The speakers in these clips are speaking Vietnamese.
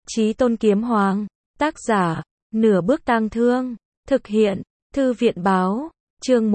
Chí Tôn Kiếm Hoàng, tác giả, Nửa Bước Tang Thương, thực hiện, Thư viện báo, chương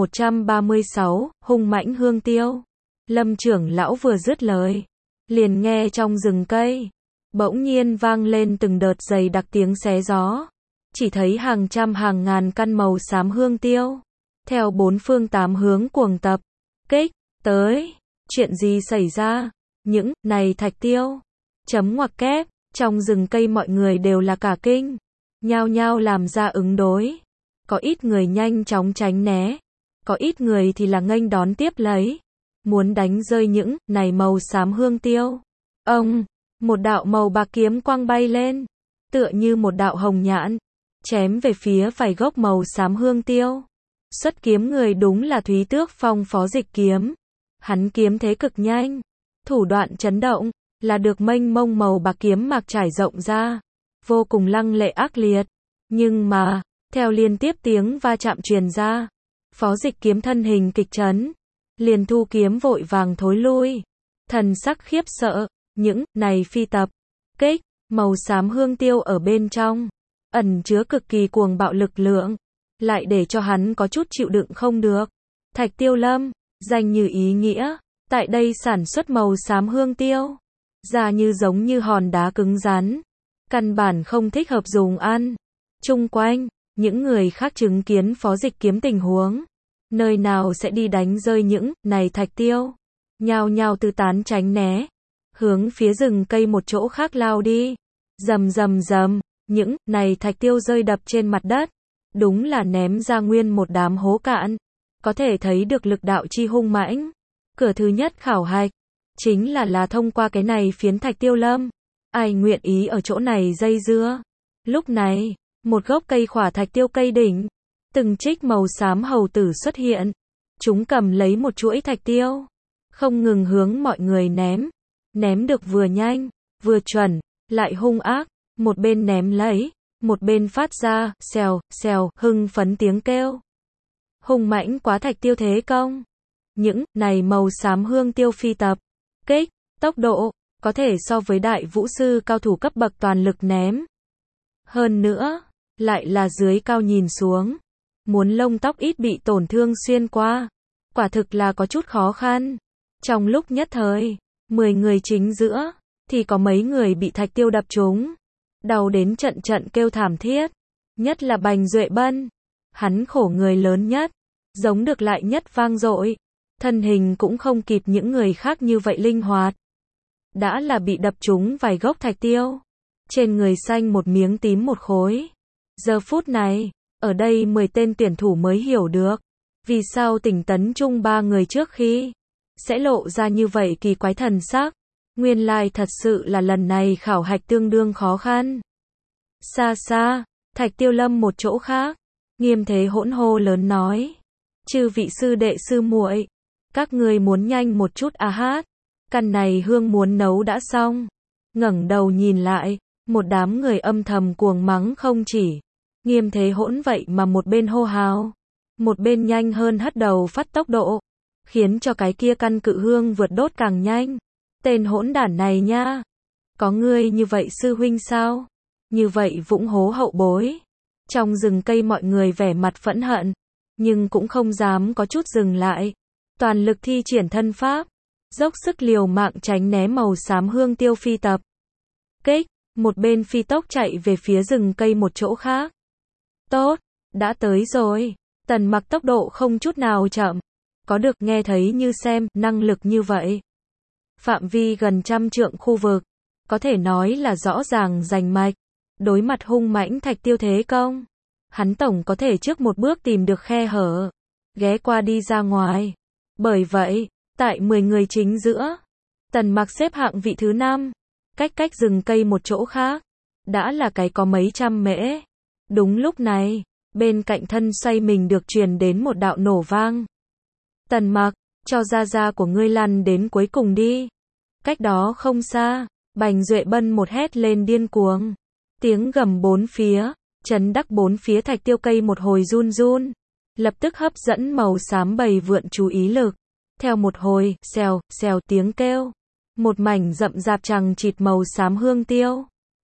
136, hung mãnh hương tiêu. Lâm trưởng lão vừa dứt lời, liền nghe trong rừng cây, bỗng nhiên vang lên từng đợt dày đặc tiếng xé gió. Chỉ thấy hàng trăm hàng ngàn căn màu xám hương tiêu, theo bốn phương tám hướng cuồng tập, kích, tới. Chuyện gì xảy ra? Những này thạch tiêu. Chấm ngoặc kép, trong rừng cây mọi người đều là cả kinh, nhao nhao làm ra ứng đối. Có ít người nhanh chóng tránh né, có ít người thì là nghênh đón tiếp lấy, muốn đánh rơi những này màu xám hương tiêu. Ông, một đạo màu bạc kiếm quang bay lên, tựa như một đạo hồng nhãn, chém về phía vài gốc màu xám hương tiêu. Xuất kiếm người đúng là Thúy Tước Phong Phó Dịch Kiếm. Hắn kiếm thế cực nhanh, thủ đoạn chấn động, là được mênh mông màu bạc kiếm mạc trải rộng ra, vô cùng lăng lệ ác liệt. Nhưng mà, theo liên tiếp tiếng va chạm truyền ra, Phó Dịch Kiếm thân hình kịch chấn, liền thu kiếm vội vàng thối lui, thần sắc khiếp sợ. Những này phi tập, kích, màu xám hương tiêu ở bên trong, ẩn chứa cực kỳ cuồng bạo lực lượng, lại để cho hắn có chút chịu đựng không được. Thạch Tiêu Lâm, danh như ý nghĩa, tại đây sản xuất màu xám hương tiêu, da như giống như hòn đá cứng rắn, căn bản không thích hợp dùng ăn. Chung quanh, những người khác chứng kiến Phó Dịch Kiếm tình huống, nơi nào sẽ đi đánh rơi những này thạch tiêu, nhao nhao tứ tán tránh né, hướng phía rừng cây một chỗ khác lao đi. Rầm rầm rầm, những này thạch tiêu rơi đập trên mặt đất, đúng là ném ra nguyên một đám hố cạn, có thể thấy được lực đạo chi hung mãnh. Cửa thứ nhất khảo hạch, chính là thông qua cái này phiến Thạch Tiêu Lâm, ai nguyện ý ở chỗ này dây dưa. Lúc này, một gốc cây khỏa thạch tiêu cây đỉnh, từng trích màu xám hầu tử xuất hiện, chúng cầm lấy một chuỗi thạch tiêu, không ngừng hướng mọi người ném được vừa nhanh, vừa chuẩn, lại hung ác, một bên ném lấy, một bên phát ra, xèo, xèo, hưng phấn tiếng kêu. Hung mãnh quá thạch tiêu thế công. Những này màu xám hương tiêu phi tập, kích, tốc độ, có thể so với đại vũ sư cao thủ cấp bậc toàn lực ném. Hơn nữa, lại là dưới cao nhìn xuống, muốn lông tóc ít bị tổn thương xuyên qua, quả thực là có chút khó khăn. Trong lúc nhất thời, 10 người chính giữa, thì có mấy người bị thạch tiêu đập trúng, đau đến trận trận kêu thảm thiết. Nhất là Bành Duệ Bân, hắn khổ người lớn nhất, giống được lại nhất vang dội, thân hình cũng không kịp những người khác như vậy linh hoạt. Đã là bị đập trúng vài gốc thạch tiêu, trên người xanh một miếng tím một khối. Giờ phút này, ở đây 10 tên tuyển thủ mới hiểu được, vì sao Tỉnh Tấn Trung 3 người trước khi sẽ lộ ra như vậy kỳ quái thần sắc. Nguyên lai thật sự là lần này khảo hạch tương đương khó khăn. Xa xa, Thạch Tiêu Lâm một chỗ khác, Nghiêm Thế Hỗn hô lớn nói: "Chư vị sư đệ sư muội, các ngươi muốn nhanh một chút a hát, căn này hương muốn nấu đã xong." Ngẩng đầu nhìn lại, một đám người âm thầm cuồng mắng không chỉ. Nghiêm Thế Hỗn vậy mà một bên hô hào, một bên nhanh hơn hất đầu phát tốc độ, khiến cho cái kia căn cự hương vượt đốt càng nhanh. Tên hỗn đản này nha, có ngươi như vậy sư huynh sao? Như vậy vũng hố hậu bối. Trong rừng cây mọi người vẻ mặt phẫn hận, nhưng cũng không dám có chút dừng lại, toàn lực thi triển thân pháp, dốc sức liều mạng tránh né màu xám hương tiêu phi tập, kích, một bên phi tốc chạy về phía rừng cây một chỗ khác. Tốt, đã tới rồi. Tần Mặc tốc độ không chút nào chậm, có được nghe thấy như xem năng lực như vậy. Phạm vi gần 100 trượng khu vực, có thể nói là rõ ràng rành mạch. Đối mặt hung mãnh thạch tiêu thế công, hắn tổng có thể trước một bước tìm được khe hở, ghé qua đi ra ngoài. Bởi vậy, tại 10 người chính giữa, Tần Mặc xếp hạng vị thứ 5, cách rừng cây một chỗ khác, đã là cái có mấy trăm mễ. Đúng lúc này, bên cạnh thân xoay mình được truyền đến một đạo nổ vang. "Tần Mặc, cho da của ngươi lăn đến cuối cùng đi." Cách đó không xa, Bành Duệ Bân một hét lên điên cuồng. Tiếng gầm bốn phía, chấn đắc bốn phía thạch tiêu cây một hồi run run, lập tức hấp dẫn màu xám bầy vượn chú ý lực. Theo một hồi, xèo, xèo tiếng kêu, một mảnh rậm rạp chằng chịt màu xám hương tiêu,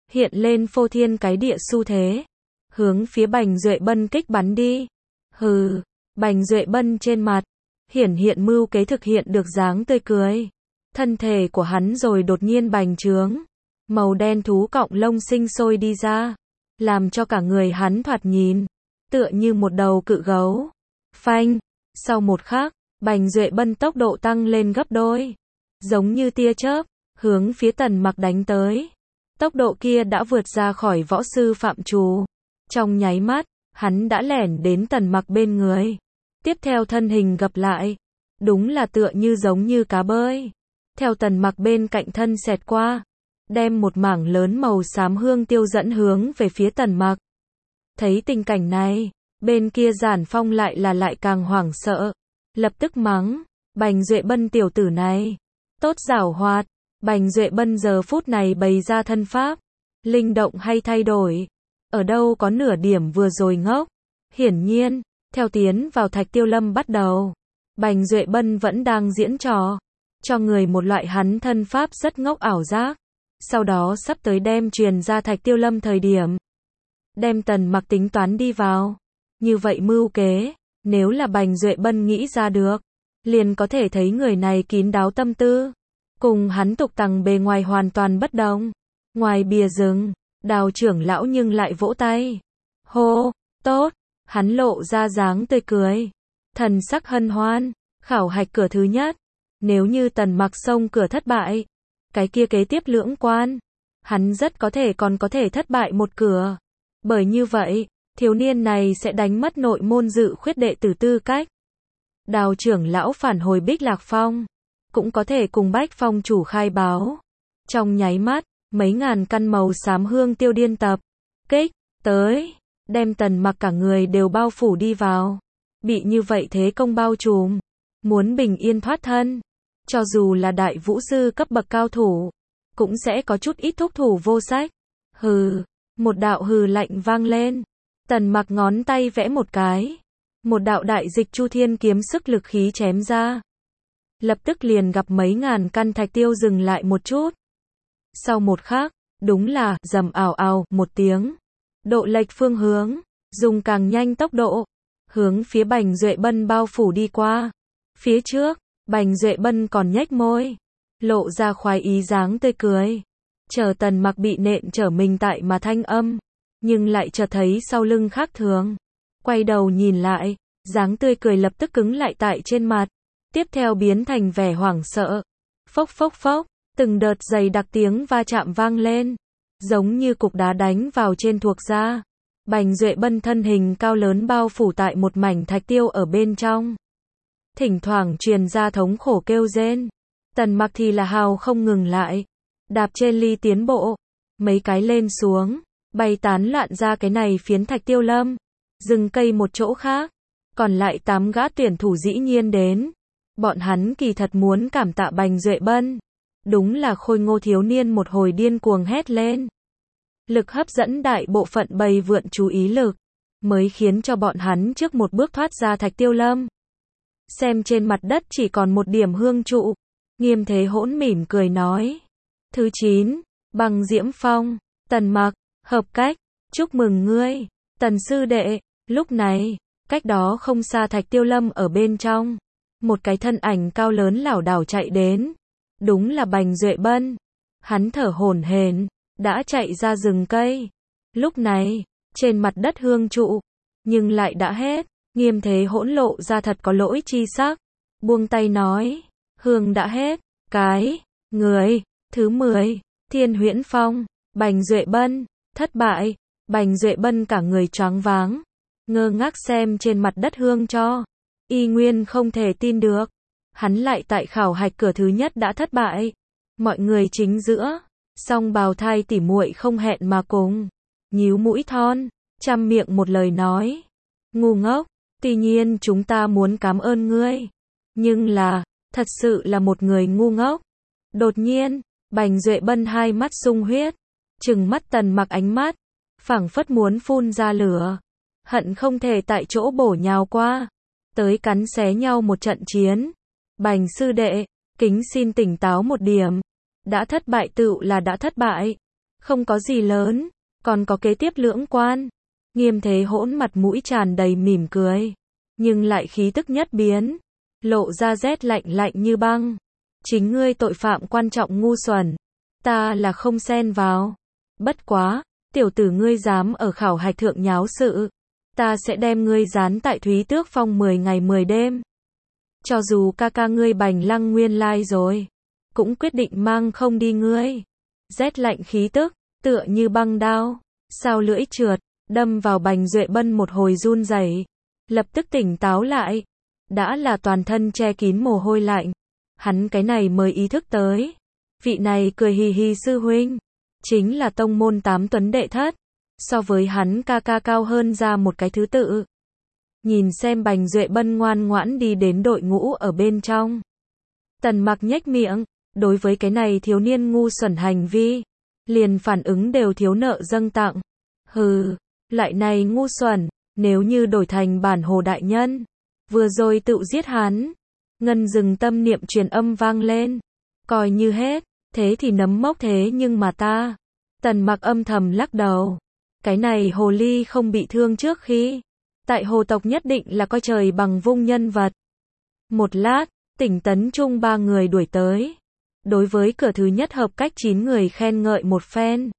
hiện lên phô thiên cái địa xu thế, hướng phía Bành Duệ Bân kích bắn đi. Hừ, Bành Duệ Bân trên mặt, hiển hiện mưu kế thực hiện được dáng tươi cười. Thân thể của hắn rồi đột nhiên bành trướng, màu đen thú cọng lông sinh sôi đi ra, làm cho cả người hắn thoạt nhìn, tựa như một đầu cự gấu. Phanh, sau một khắc, Bành Duệ Bân tốc độ tăng lên gấp đôi, giống như tia chớp, hướng phía Tần Mặc đánh tới. Tốc độ kia đã vượt ra khỏi võ sư phạm trù. Trong nháy mắt, hắn đã lẻn đến Tần Mặc bên người. Tiếp theo thân hình gập lại, đúng là tựa như giống như cá bơi. Theo Tần Mặc bên cạnh thân xẹt qua, đem một mảng lớn màu xám hương tiêu dẫn hướng về phía Tần Mặc. Thấy tình cảnh này, bên kia Giản Phong lại càng hoảng sợ, lập tức mắng, Bành Duệ Bân tiểu tử này, tốt giảo hoạt. Bành Duệ Bân giờ phút này bày ra thân pháp, linh động hay thay đổi, ở đâu có nửa điểm vừa rồi ngốc. Hiển nhiên, theo tiến vào Thạch Tiêu Lâm bắt đầu, Bành Duệ Bân vẫn đang diễn trò, cho người một loại hắn thân pháp rất ngốc ảo giác. Sau đó sắp tới đem truyền ra Thạch Tiêu Lâm thời điểm, đem Tần Mặc tính toán đi vào. Như vậy mưu kế, nếu là Bành Duệ Bân nghĩ ra được, liền có thể thấy người này kín đáo tâm tư, cùng hắn tục tằng bề ngoài hoàn toàn bất đồng. Ngoài bìa rừng, Đào trưởng lão nhưng lại vỗ tay. Hô, tốt, hắn lộ ra dáng tươi cười, thần sắc hân hoan, khảo hạch cửa thứ nhất. Nếu như Tần Mặc xông cửa thất bại, cái kia kế tiếp lưỡng quan, hắn rất có thể còn có thể thất bại một cửa. Bởi như vậy, thiếu niên này sẽ đánh mất nội môn dự khuyết đệ tử tư cách. Đào trưởng lão phản hồi Bích Lạc Phong, cũng có thể cùng Bách Phong chủ khai báo. Trong nháy mắt, mấy ngàn căn màu xám hương tiêu điên tập kích tới, đem Tần Mặc cả người đều bao phủ đi vào. Bị như vậy thế công bao trùm, muốn bình yên thoát thân, cho dù là đại vũ sư cấp bậc cao thủ, cũng sẽ có chút ít thúc thủ vô sách. Hừ, một đạo hừ lạnh vang lên. Tần Mặc ngón tay vẽ một cái, một đạo đại dịch chu thiên kiếm sức lực khí chém ra. Lập tức liền gặp mấy ngàn căn thạch tiêu dừng lại một chút. Sau một khắc, đúng là rầm ào ào một tiếng, độ lệch phương hướng, dùng càng nhanh tốc độ, hướng phía Bành Duệ Bân bao phủ đi qua. Phía trước, Bành Duệ Bân còn nhếch môi, lộ ra khoái ý dáng tươi cười. Chờ Tần Mặc bị nện trở mình tại mà thanh âm, nhưng lại chợt thấy sau lưng khác thường. Quay đầu nhìn lại, dáng tươi cười lập tức cứng lại tại trên mặt. Tiếp theo biến thành vẻ hoảng sợ. Phốc phốc phốc, từng đợt dày đặc tiếng va chạm vang lên, giống như cục đá đánh vào trên thuộc da. Bành Duệ Bân thân hình cao lớn bao phủ tại một mảnh thạch tiêu ở bên trong. Thỉnh thoảng truyền ra thống khổ kêu rên. Tần Mặc thì là hào không ngừng lại, đạp trên ly tiến bộ, mấy cái lên xuống, bay tán loạn ra cái này phiến Thạch Tiêu Lâm. Dừng cây một chỗ khác, còn lại 8 gã tuyển thủ dĩ nhiên đến. Bọn hắn kỳ thật muốn cảm tạ Bành Duệ Bân. Đúng là khôi ngô thiếu niên một hồi điên cuồng hét lên. Lực hấp dẫn đại bộ phận bầy vượn chú ý lực, mới khiến cho bọn hắn trước một bước thoát ra Thạch Tiêu Lâm. Xem trên mặt đất chỉ còn một điểm hương trụ, Nghiêm Thế Hỗn mỉm cười nói. Thứ 9, Băng Diễm Phong, Tần Mặc, hợp cách, chúc mừng ngươi, Tần sư đệ. Lúc này, cách đó không xa Thạch Tiêu Lâm ở bên trong, một cái thân ảnh cao lớn lảo đảo chạy đến. Đúng là Bành Duệ Bân. Hắn thở hổn hển, đã chạy ra rừng cây. Lúc này, trên mặt đất hương trụ, nhưng lại đã hết. Nghiêm Thế Hỗn lộ ra thật có lỗi chi sắc, buông tay nói, hương đã hết. Cái, người, thứ 10, Thiên Huyễn Phong, Bành Duệ Bân, thất bại. Bành Duệ Bân cả người choáng váng, ngơ ngác xem trên mặt đất hương cho. Y nguyên không thể tin được, hắn lại tại khảo hạch cửa thứ nhất đã thất bại. Mọi người chính giữa, song bào thai tỉ muội không hẹn mà cùng, nhíu mũi thon, chăm miệng một lời nói. Ngu ngốc, tuy nhiên chúng ta muốn cảm ơn ngươi, nhưng là, thật sự là một người ngu ngốc. Đột nhiên, Bành Duệ Bân hai mắt sung huyết, trừng mắt Tần Mặc ánh mắt, phảng phất muốn phun ra lửa, hận không thể tại chỗ bổ nhào qua, tới cắn xé nhau một trận chiến. Bành sư đệ, kính xin tỉnh táo một điểm, đã thất bại tựu là đã thất bại, Không có gì lớn, còn có kế tiếp lưỡng quan. Nghiêm Thế Hỗn mặt mũi tràn đầy mỉm cười, nhưng lại khí tức nhất biến, lộ ra rét lạnh lạnh như băng. Chính ngươi tội phạm quan trọng ngu xuẩn, ta là không xen vào. Bất quá, tiểu tử ngươi dám ở khảo hạch thượng nháo sự, ta sẽ đem ngươi dán tại Thúy Tước Phong 10 ngày 10 đêm. Cho dù ca ca ngươi Bành Lăng nguyên lai rồi, cũng quyết định mang không đi ngươi. Rét lạnh khí tức, tựa như băng đao, sao lưỡi trượt, đâm vào Bành Duệ Bân một hồi run rẩy, lập tức tỉnh táo lại, đã là toàn thân che kín mồ hôi lạnh. Hắn cái này mới ý thức tới, vị này cười hì hì sư huynh, chính là tông môn 8 tuấn đệ thất, so với hắn ca ca cao hơn ra một cái thứ tự. Nhìn xem Bành Duệ Bân ngoan ngoãn đi đến đội ngũ ở bên trong. Tần Mặc nhếch miệng, đối với cái này thiếu niên ngu xuẩn hành vi, liền phản ứng đều thiếu nợ dâng tặng. Hừ, loại này ngu xuẩn, nếu như đổi thành bản Hồ đại nhân, vừa rồi tự giết hắn. Ngân dừng tâm niệm truyền âm vang lên, coi như hết, thế thì nấm mốc thế nhưng mà ta. Tần Mặc âm thầm lắc đầu, cái này hồ ly không bị thương trước khi tại hồ tộc nhất định là coi trời bằng vung nhân vật. Một lát, Tỉnh Tấn Trung 3 người đuổi tới. Đối với cửa thứ nhất hợp cách 9 người khen ngợi một phen.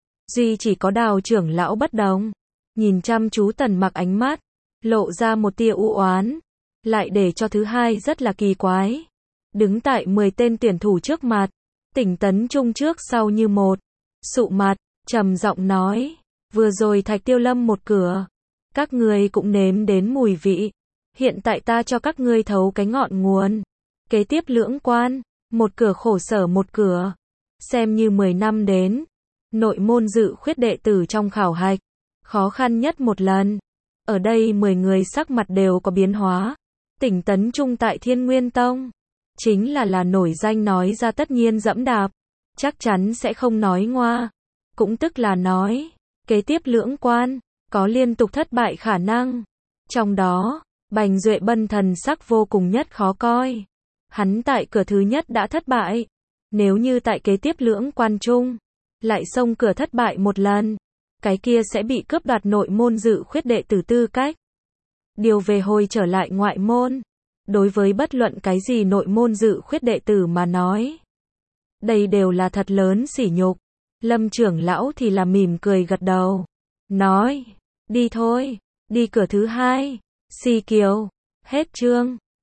Duy chỉ có Đào trưởng lão bất đồng, nhìn chăm chú Tần Mặc ánh mắt, lộ ra một tia u oán, lại để cho thứ hai rất là kỳ quái. Đứng tại 10 tên tuyển thủ trước mặt, Tỉnh Tấn Trung trước sau như một, sụ mặt, trầm giọng nói, vừa rồi Thạch Tiêu Lâm một cửa, các ngươi cũng nếm đến mùi vị, hiện tại ta cho các ngươi thấu cái ngọn nguồn. Kế tiếp lưỡng quan, một cửa khổ sở một cửa, xem như 10 năm đến, nội môn dự khuyết đệ tử trong khảo hạch, khó khăn nhất một lần. Ở đây 10 người sắc mặt đều có biến hóa. Tỉnh Tấn Trung tại Thiên Nguyên Tông, chính là nổi danh nói ra tất nhiên dẫm đạp, chắc chắn sẽ không nói ngoa, cũng tức là nói, kế tiếp lưỡng quan, có liên tục thất bại khả năng. Trong đó, Bành Duệ Bân thần sắc vô cùng nhất khó coi. Hắn tại cửa thứ nhất đã thất bại, nếu như tại kế tiếp lưỡng quan chung, lại xông cửa thất bại một lần, cái kia sẽ bị cướp đoạt nội môn dự khuyết đệ tử tư cách. Điều về hồi trở lại ngoại môn, đối với bất luận cái gì nội môn dự khuyết đệ tử mà nói, đây đều là thật lớn sỉ nhục. Lâm trưởng lão thì là mỉm cười gật đầu, nói, đi thôi, đi cửa thứ hai. Si Kiều, hết chương.